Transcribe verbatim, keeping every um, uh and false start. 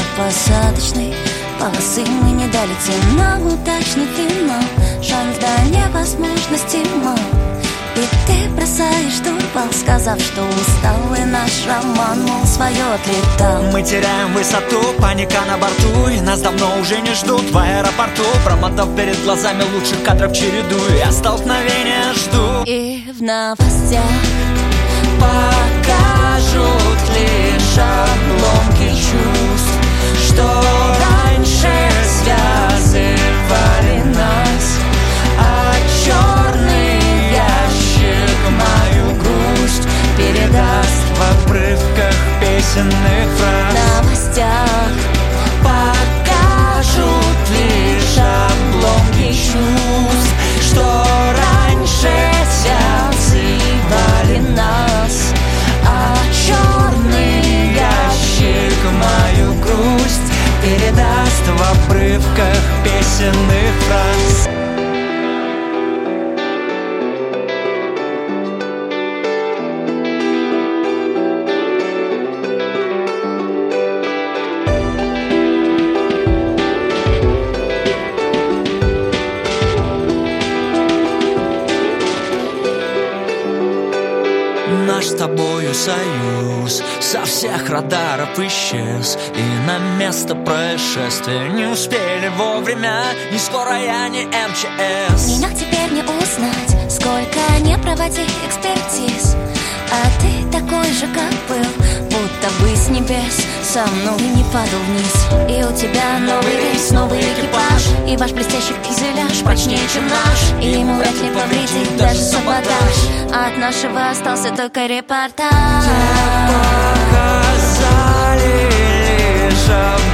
посадочной полосы мы не долетим на удачный финал. Шанс до невозможности мал. И ты бросаешь турбал, сказав, что устал, и наш роман, мол, свое отлетал. Мы теряем высоту, паника на борту, и нас давно уже не ждут в аэропорту. Промотав перед глазами лучших кадров череду, я столкновения жду. И в новостях покажут лишь обломки чувств, что раньше связывали нас, а черный ящик мою грусть передаст в обрывках песенных фраз. В новостях покажут лишь обломки чувств, что раньше связывали нас, а черный ящик мою грусть передаст в обрывках песенных фраз. Наш с тобою союз со всех радаров исчез, и на место происшествия не успели вовремя ни скорая, ни эм че эс. Меня теперь не узнать, сколько не проводи экспертиз, а ты такой же, как был, будто бы с небес со мной не падал вниз. И у тебя новый рейс, новый экипаж, и ваш блестящий фюзеляж прочнее, чем наш, и ему вряд ли повредит даже саботаж. А от нашего остался только репортаж. Показали лишь